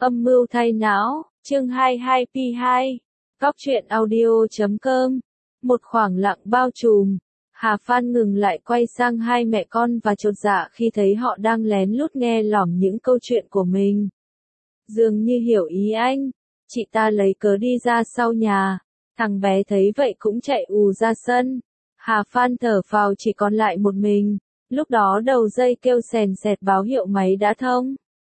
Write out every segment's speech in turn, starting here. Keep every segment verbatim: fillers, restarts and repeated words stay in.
Âm mưu thay não, chương hai mươi hai P hai, Góc truyện audio chấm com. Một khoảng lặng bao trùm. Hà Phan ngừng lại quay sang hai mẹ con và chột dạ khi thấy họ đang lén lút nghe lỏm những câu chuyện của mình. Dường như hiểu ý anh, chị ta lấy cớ đi ra sau nhà. Thằng bé thấy vậy cũng chạy ù ra sân. Hà Phan thở phào chỉ còn lại một mình. Lúc đó đầu dây kêu sèn sẹt báo hiệu máy đã thông.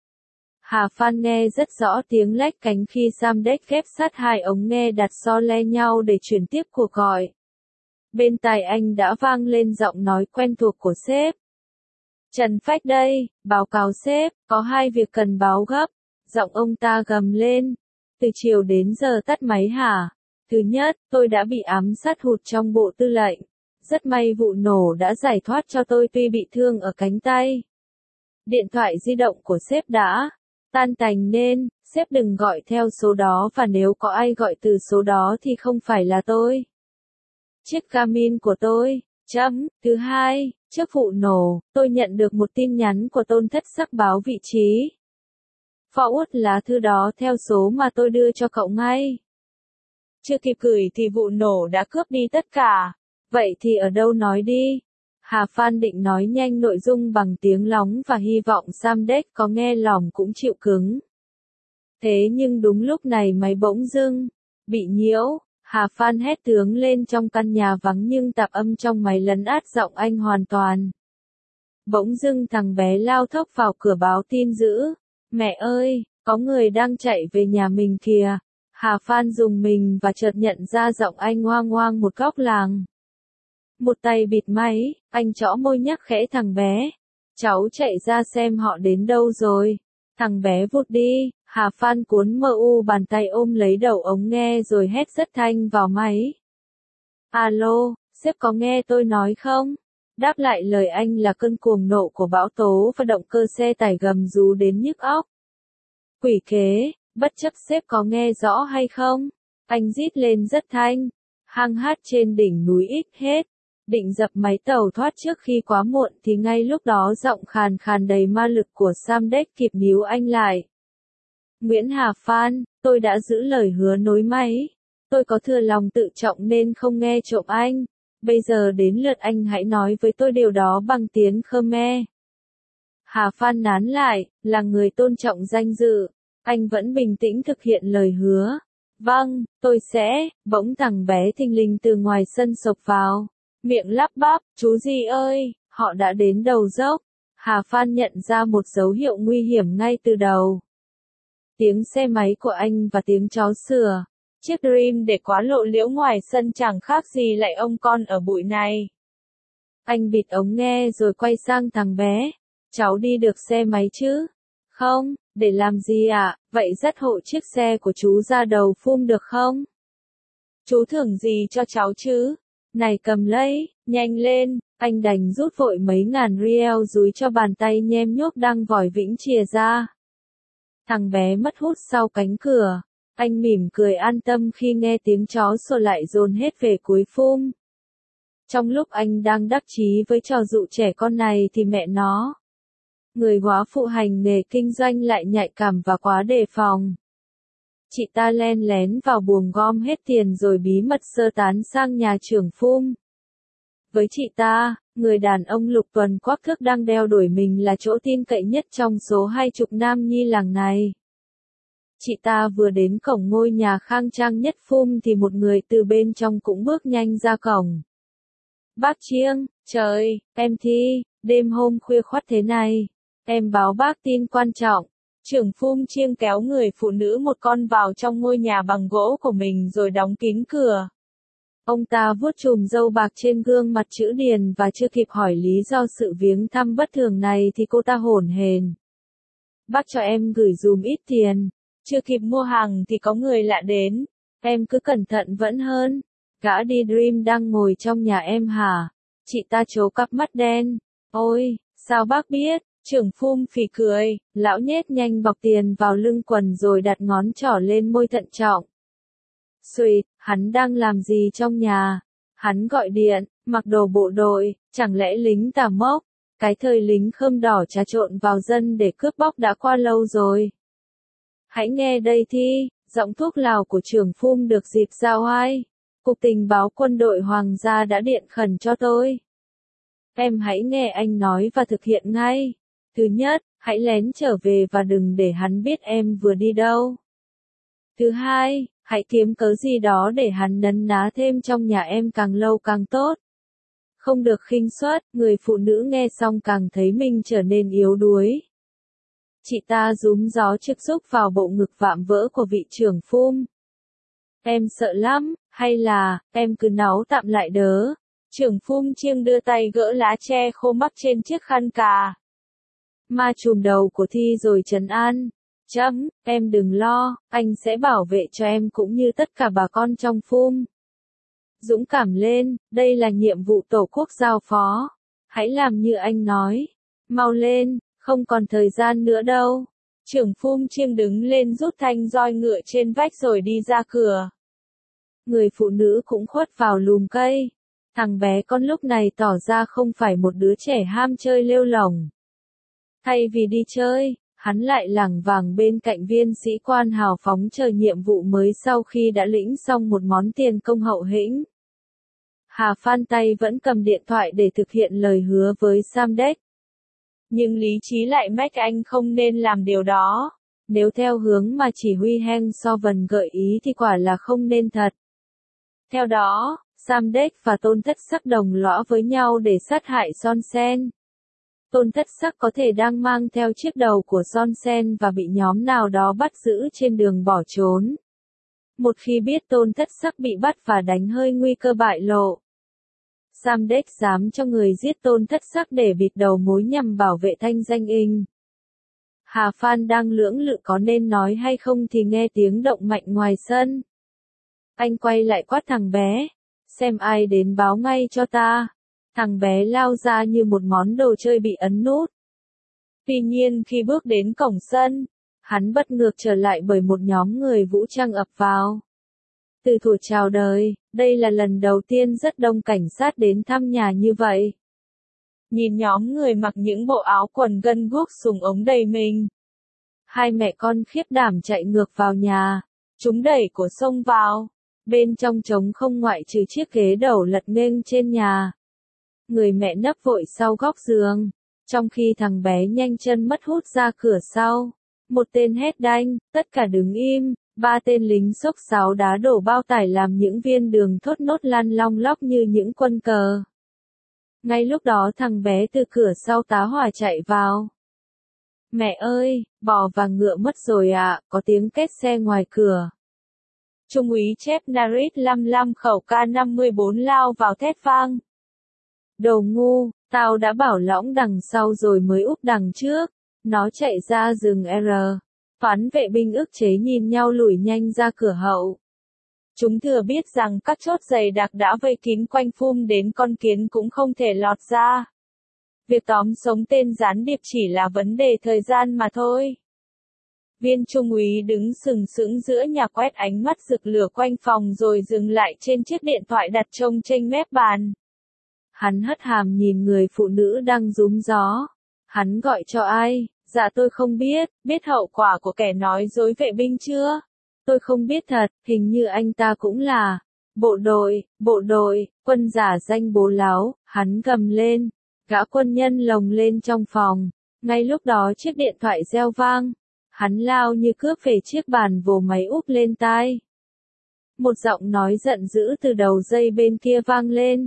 Hà Phan nghe rất rõ tiếng lách cánh khi Samdech ghép sát hai ống nghe đặt so le nhau để chuyển tiếp cuộc gọi. Bên tai anh đã vang lên giọng nói quen thuộc của sếp. Trần Phách đây, báo cáo sếp, có hai việc cần báo gấp. Giọng ông ta gầm lên. Từ chiều đến giờ tắt máy hả? Thứ nhất, tôi đã bị ám sát hụt trong bộ tư lệnh. Rất may vụ nổ đã giải thoát cho tôi tuy bị thương ở cánh tay. Điện thoại di động của sếp đã tan tành nên, sếp đừng gọi theo số đó và nếu có ai gọi từ số đó thì không phải là tôi. Chiếc Garmin của tôi, chấm. Thứ hai, trước vụ nổ, tôi nhận được một tin nhắn của Tôn Thất Sắc báo vị trí. Forward lá thư đó theo số mà tôi đưa cho cậu ngay. Chưa kịp gửi thì vụ nổ đã cướp đi tất cả. Vậy thì ở đâu nói đi? Hà Phan định nói nhanh nội dung bằng tiếng lóng và hy vọng Samdech có nghe lỏm cũng chịu cứng. Thế nhưng đúng lúc này máy bỗng dưng bị nhiễu, Hà Phan hét tướng lên trong căn nhà vắng nhưng tạp âm trong máy lấn át giọng anh hoàn toàn. Bỗng dưng thằng bé lao thốc vào cửa báo tin dữ. Mẹ ơi, có người đang chạy về nhà mình kìa. Hà Phan rùng mình và chợt nhận ra giọng anh hoang hoang một góc làng. Một tay bịt máy, anh trõ môi nhắc khẽ thằng bé. Cháu chạy ra xem họ đến đâu rồi. Thằng bé vụt đi, Hà Phan cuốn mờ u bàn tay ôm lấy đầu ống nghe rồi hét rất thanh vào máy. Alo, sếp có nghe tôi nói không? Đáp lại lời anh là cơn cuồng nộ của bão tố và động cơ xe tải gầm rú đến nhức óc. Quỷ kế, bất chấp sếp có nghe rõ hay không? Anh rít lên rất thanh. Hang hát trên đỉnh núi ít hết. Định dập máy tàu thoát trước khi quá muộn thì ngay lúc đó giọng khàn khàn đầy ma lực của Samdech kịp níu anh lại. Nguyễn Hà Phan, tôi đã giữ lời hứa nối máy. Tôi có thừa lòng tự trọng nên không nghe trộm anh. Bây giờ đến lượt anh hãy nói với tôi điều đó bằng tiếng Khmer. Hà Phan nán lại, là người tôn trọng danh dự. Anh vẫn bình tĩnh thực hiện lời hứa. Vâng, tôi sẽ. Bỗng thằng bé thình lình từ ngoài sân xộc vào. Miệng lắp bắp, chú gì ơi, họ đã đến đầu dốc. Hà Phan nhận ra một dấu hiệu nguy hiểm ngay từ đầu. Tiếng xe máy của anh và tiếng chó sủa. Chiếc Dream để quá lộ liễu ngoài sân chẳng khác gì lại ông con ở bụi này. Anh bịt ống nghe rồi quay sang thằng bé. Cháu đi được xe máy chứ? Không, để làm gì ạ? À? Vậy dắt hộ chiếc xe của chú ra đầu phum được không? Chú thưởng gì cho cháu chứ? Này cầm lấy, nhanh lên, anh đành rút vội mấy ngàn riel dúi cho bàn tay nhem nhuốc đang vòi vĩnh chìa ra. Thằng bé mất hút sau cánh cửa. Anh mỉm cười an tâm khi nghe tiếng chó sủa lại dồn hết về cuối phum. Trong lúc anh đang đắc chí với trò dụ trẻ con này thì mẹ nó. Người góa phụ hành nghề kinh doanh lại nhạy cảm và quá đề phòng. Chị ta len lén vào buồng gom hết tiền rồi bí mật sơ tán sang nhà trưởng phum. Với chị ta, người đàn ông Lục Tuần quắc thước đang đeo đuổi mình là chỗ tin cậy nhất trong số hai chục nam nhi làng này. Chị ta vừa đến cổng ngôi nhà khang trang nhất phum thì một người từ bên trong cũng bước nhanh ra cổng. Bác Chiêng, trời, em Thi, đêm hôm khuya khoắt thế này, em báo bác tin quan trọng. Trưởng phum Chiêng kéo người phụ nữ một con vào trong ngôi nhà bằng gỗ của mình rồi đóng kín cửa. Ông ta vuốt chùm râu bạc trên gương mặt chữ điền và chưa kịp hỏi lý do sự viếng thăm bất thường này thì cô ta hổn hển. Bác cho em gửi dùm ít tiền. Chưa kịp mua hàng thì có người lạ đến. Em cứ cẩn thận vẫn hơn. Gã đi Dream đang ngồi trong nhà em hả? Chị ta trố cặp mắt đen. Ôi, sao bác biết? Trưởng phum phì cười, lão nhét nhanh bọc tiền vào lưng quần rồi đặt ngón trỏ lên môi thận trọng. Xuyệt, hắn đang làm gì trong nhà? Hắn gọi điện, mặc đồ bộ đội, chẳng lẽ lính tà mốc? Cái thời lính khơm đỏ trà trộn vào dân để cướp bóc đã qua lâu rồi. Hãy nghe đây thi, giọng thuốc lào của trưởng phum được dịp giao oai. Cục tình báo quân đội Hoàng gia đã điện khẩn cho tôi. Em hãy nghe anh nói và thực hiện ngay. Thứ nhất, hãy lén trở về và đừng để hắn biết em vừa đi đâu. Thứ hai, hãy kiếm cớ gì đó để hắn nấn ná thêm trong nhà em càng lâu càng tốt. Không được khinh suất, người phụ nữ nghe xong càng thấy mình trở nên yếu đuối. Chị ta rúm gió trực xúc vào bộ ngực vạm vỡ của vị trưởng phum. Em sợ lắm, hay là, em cứ náu tạm lại đớ. Trưởng phum Chiêng đưa tay gỡ lá tre khô mắc trên chiếc khăn cà. Ma chùm đầu của Thi rồi trấn an. Chấm, em đừng lo, anh sẽ bảo vệ cho em cũng như tất cả bà con trong phum. Dũng cảm lên, đây là nhiệm vụ tổ quốc giao phó. Hãy làm như anh nói. Mau lên, không còn thời gian nữa đâu. Trưởng phum Chiêng đứng lên rút thanh roi ngựa trên vách rồi đi ra cửa. Người phụ nữ cũng khuất vào lùm cây. Thằng bé con lúc này tỏ ra không phải một đứa trẻ ham chơi lêu lỏng. Thay vì đi chơi, hắn lại lảng vảng bên cạnh viên sĩ quan hào phóng chờ nhiệm vụ mới sau khi đã lĩnh xong một món tiền công hậu hĩnh. Hà Phan tay vẫn cầm điện thoại để thực hiện lời hứa với Samdech. Nhưng lý trí lại mách anh không nên làm điều đó. Nếu theo hướng mà chỉ huy Heng So-vần gợi ý thì quả là không nên thật. Theo đó, Samdech và Tôn Thất Sắc đồng lõa với nhau để sát hại Son Sen. Tôn Thất Sắc có thể đang mang theo chiếc đầu của Son Sen và bị nhóm nào đó bắt giữ trên đường bỏ trốn. Một khi biết Tôn Thất Sắc bị bắt và đánh hơi nguy cơ bại lộ, Samdech dám cho người giết Tôn Thất Sắc để bịt đầu mối nhằm bảo vệ thanh danh Inh. Hà Phan đang lưỡng lự có nên nói hay không thì nghe tiếng động mạnh ngoài sân. Anh quay lại quát thằng bé, xem ai đến báo ngay cho ta. Thằng bé lao ra như một món đồ chơi bị ấn nút. Tuy nhiên khi bước đến cổng sân, hắn bất ngờ trở lại bởi một nhóm người vũ trang ập vào. Từ thuở chào đời, đây là lần đầu tiên rất đông cảnh sát đến thăm nhà như vậy. Nhìn nhóm người mặc những bộ áo quần gân guốc súng ống đầy mình. Hai mẹ con khiếp đảm chạy ngược vào nhà. Chúng đẩy cổ xông vào. Bên trong trống không ngoại trừ chiếc ghế đầu lật nghênh trên nhà. Người mẹ nấp vội sau góc giường. Trong khi thằng bé nhanh chân mất hút ra cửa sau. Một tên hét đanh, tất cả đứng im. Ba tên lính xốc xáo đá đổ bao tải làm những viên đường thốt nốt lăn long lóc như những quân cờ. Ngay lúc đó thằng bé từ cửa sau tá hỏa chạy vào. Mẹ ơi, bò và ngựa mất rồi ạ, à, có tiếng két xe ngoài cửa. Trung úy Chép Narit lăm lăm khẩu K năm mươi bốn lao vào thét vang. Đồ ngu, tao đã bảo lõng đằng sau rồi mới úp đằng trước. Nó chạy ra rừng R. Toán vệ binh ức chế nhìn nhau lùi nhanh ra cửa hậu. Chúng thừa biết rằng các chốt dày đặc đã vây kín quanh phum đến con kiến cũng không thể lọt ra. Việc tóm sống tên gián điệp chỉ là vấn đề thời gian mà thôi. Viên trung úy đứng sừng sững giữa nhà quét ánh mắt rực lửa quanh phòng rồi dừng lại trên chiếc điện thoại đặt trông trên mép bàn. Hắn hất hàm nhìn người phụ nữ đang rúm gió. Hắn gọi cho ai? Dạ tôi không biết, biết hậu quả của kẻ nói dối vệ binh chưa? Tôi không biết thật, hình như anh ta cũng là bộ đội, bộ đội, quân giả danh bố láo, hắn gầm lên. Gã quân nhân lồng lên trong phòng. Ngay lúc đó chiếc điện thoại reo vang. Hắn lao như cướp về chiếc bàn vồ máy úp lên tai. Một giọng nói giận dữ từ đầu dây bên kia vang lên.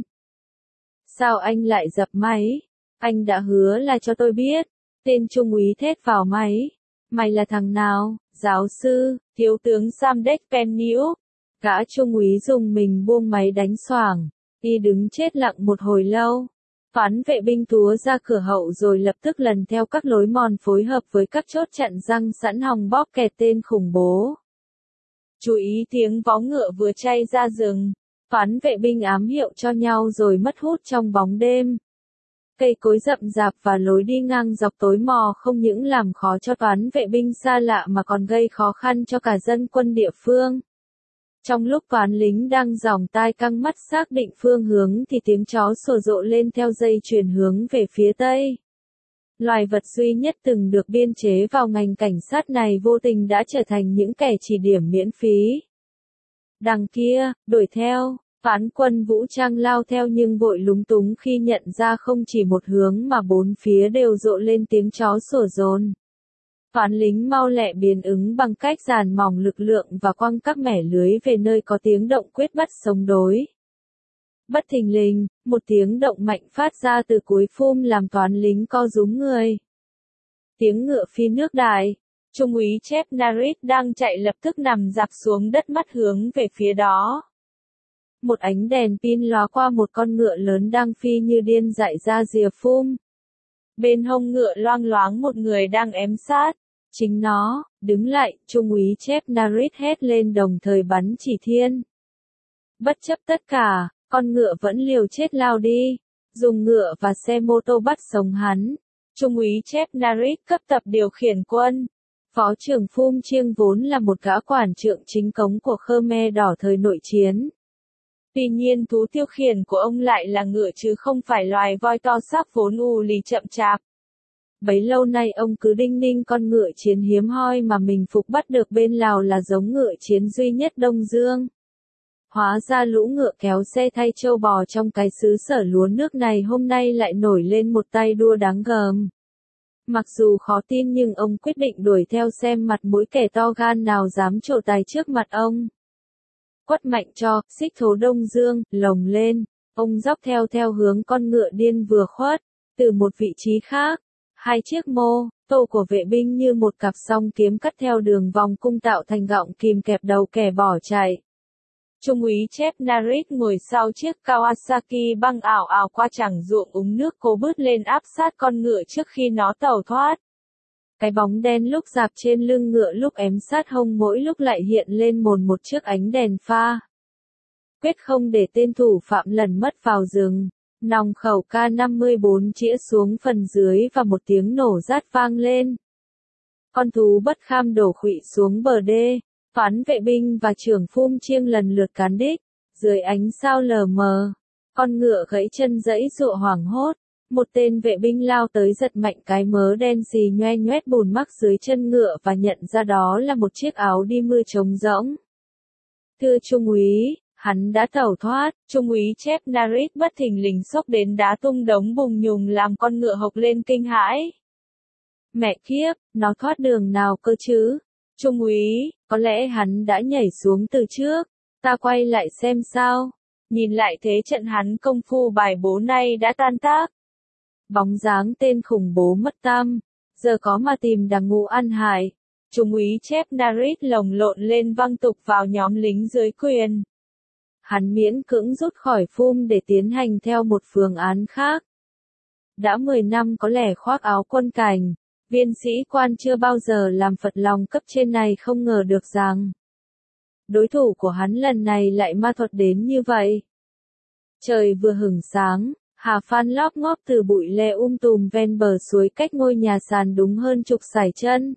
Sao anh lại dập máy? Anh đã hứa là cho tôi biết. Tên trung úy thét vào máy. Mày là thằng nào? Giáo sư, thiếu tướng Samdech Penniuk. Gã trung úy dùng mình buông máy đánh xoảng. Y đứng chết lặng một hồi lâu. Toán vệ binh túa ra cửa hậu rồi lập tức lần theo các lối mòn phối hợp với các chốt chặn răng sẵn hòng bóp kẹt tên khủng bố. Chú ý tiếng vó ngựa vừa chay ra rừng. Toán vệ binh ám hiệu cho nhau rồi mất hút trong bóng đêm. Cây cối rậm rạp và lối đi ngang dọc tối mò không những làm khó cho toán vệ binh xa lạ mà còn gây khó khăn cho cả dân quân địa phương. Trong lúc toán lính đang giòng tai căng mắt xác định phương hướng thì tiếng chó sủa rộ lên theo dây chuyển hướng về phía tây. Loài vật duy nhất từng được biên chế vào ngành cảnh sát này vô tình đã trở thành những kẻ chỉ điểm miễn phí. Đằng kia, đuổi theo, phán quân vũ trang lao theo nhưng vội lúng túng khi nhận ra không chỉ một hướng mà bốn phía đều rộ lên tiếng chó sủa dồn. Toán lính mau lẹ biến ứng bằng cách dàn mỏng lực lượng và quăng các mẻ lưới về nơi có tiếng động quyết bắt sống đối. Bất thình lình, một tiếng động mạnh phát ra từ cuối phum làm toán lính co rúm người. Tiếng ngựa phi nước đại. Trung úy Chép Narit đang chạy lập tức nằm rạp xuống đất mắt hướng về phía đó. Một ánh đèn pin lóa qua một con ngựa lớn đang phi như điên dại ra rìa phum. Bên hông ngựa loang loáng một người đang ém sát. Chính nó, đứng lại, Trung úy Chép Narit hét lên đồng thời bắn chỉ thiên. Bất chấp tất cả, con ngựa vẫn liều chết lao đi, dùng ngựa và xe mô tô bắt sống hắn. Trung úy Chép Narit cấp tập điều khiển quân. Phó trưởng Phum Chiêng vốn là một gã quản trượng chính cống của Khmer Đỏ thời nội chiến. Tuy nhiên thú tiêu khiển của ông lại là ngựa chứ không phải loài voi to xác vốn u lì chậm chạp. Bấy lâu nay ông cứ đinh ninh con ngựa chiến hiếm hoi mà mình phục bắt được bên Lào là giống ngựa chiến duy nhất Đông Dương. Hóa ra lũ ngựa kéo xe thay trâu bò trong cái xứ sở lúa nước này hôm nay lại nổi lên một tay đua đáng gờm. Mặc dù khó tin nhưng ông quyết định đuổi theo xem mặt mũi kẻ to gan nào dám trổ tài trước mặt ông. Quất mạnh cho, xích thố Đông Dương, lồng lên, ông dốc theo theo hướng con ngựa điên vừa khuất, từ một vị trí khác. Hai chiếc mô tô của vệ binh như một cặp song kiếm cắt theo đường vòng cung tạo thành gọng kìm kẹp đầu kẻ bỏ chạy. Trung úy Chép Narit ngồi sau chiếc Kawasaki băng ảo ảo qua chẳng ruộng úng nước cố bứt lên áp sát con ngựa trước khi nó tẩu thoát. Cái bóng đen lúc dạp trên lưng ngựa lúc ém sát hông mỗi lúc lại hiện lên mồn một chiếc ánh đèn pha. Quyết không để tên thủ phạm lẩn mất vào rừng. Nòng khẩu K năm mươi bốn chĩa xuống phần dưới và một tiếng nổ rát vang lên. Con thú bất kham đổ khuỵu xuống bờ đê. Toán vệ binh và trưởng Phum Chiêng lần lượt cán đích. Dưới ánh sao lờ mờ, con ngựa gãy chân giãy giụa hoảng hốt. Một tên vệ binh lao tới giật mạnh cái mớ đen xì nhoe nhoét bùn mắc dưới chân ngựa và nhận ra đó là một chiếc áo đi mưa trống rỗng. Thưa Trung úy, hắn đã tẩu thoát. Trung úy Chép Narit bất thình lình xốc đến đá tung đống bùn nhùng làm con ngựa hộc lên kinh hãi. Mẹ kiếp, nó thoát đường nào cơ chứ? Trung úy, có lẽ hắn đã nhảy xuống từ trước. Ta quay lại xem sao. Nhìn lại thế trận hắn công phu bài bố nay đã tan tác. Bóng dáng tên khủng bố mất tăm, giờ có mà tìm đằng ngũ ăn hại. Trung úy Chép Narit lồng lộn lên văng tục vào nhóm lính dưới quyền. Hắn miễn cưỡng rút khỏi Phum để tiến hành theo một phương án khác. Đã mười năm có lẽ khoác áo quân cảnh, viên sĩ quan chưa bao giờ làm phật lòng cấp trên này không ngờ được rằng đối thủ của hắn lần này lại ma thuật đến như vậy. Trời vừa hửng sáng, Hà Phan lóp ngóp từ bụi lê um tùm ven bờ suối cách ngôi nhà sàn đúng hơn chục sải chân.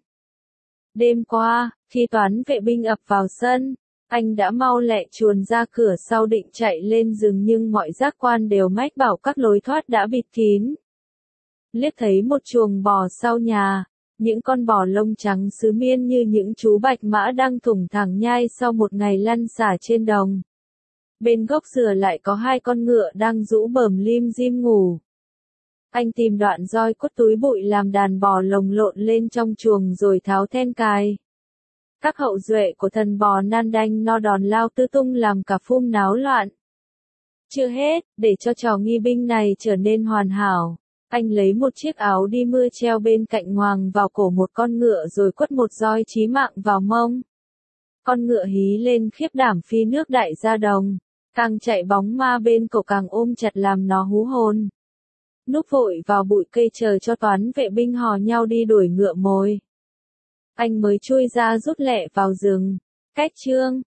Đêm qua, khi toán vệ binh ập vào sân, anh đã mau lẹ chuồn ra cửa sau định chạy lên rừng nhưng mọi giác quan đều mách bảo các lối thoát đã bịt kín. Liếc thấy một chuồng bò sau nhà, những con bò lông trắng xứ miên như những chú bạch mã đang thủng thẳng nhai sau một ngày lăn xả trên đồng. Bên gốc dừa lại có hai con ngựa đang rũ bờm lim dim ngủ. Anh tìm đoạn roi cốt túi bụi làm đàn bò lồng lộn lên trong chuồng rồi tháo then cài. Các hậu duệ của thần bò nan đanh no đòn lao tứ tung làm cả Phum náo loạn. Chưa hết, để cho trò nghi binh này trở nên hoàn hảo, anh lấy một chiếc áo đi mưa treo bên cạnh ngoàng vào cổ một con ngựa rồi quất một roi chí mạng vào mông. Con ngựa hí lên khiếp đảm phi nước đại ra đồng, càng chạy bóng ma bên cổ càng ôm chặt làm nó hú hồn. Núp vội vào bụi cây chờ cho toán vệ binh hò nhau đi đuổi ngựa mồi. Anh mới chui ra rút lẹ vào rừng. Cách chương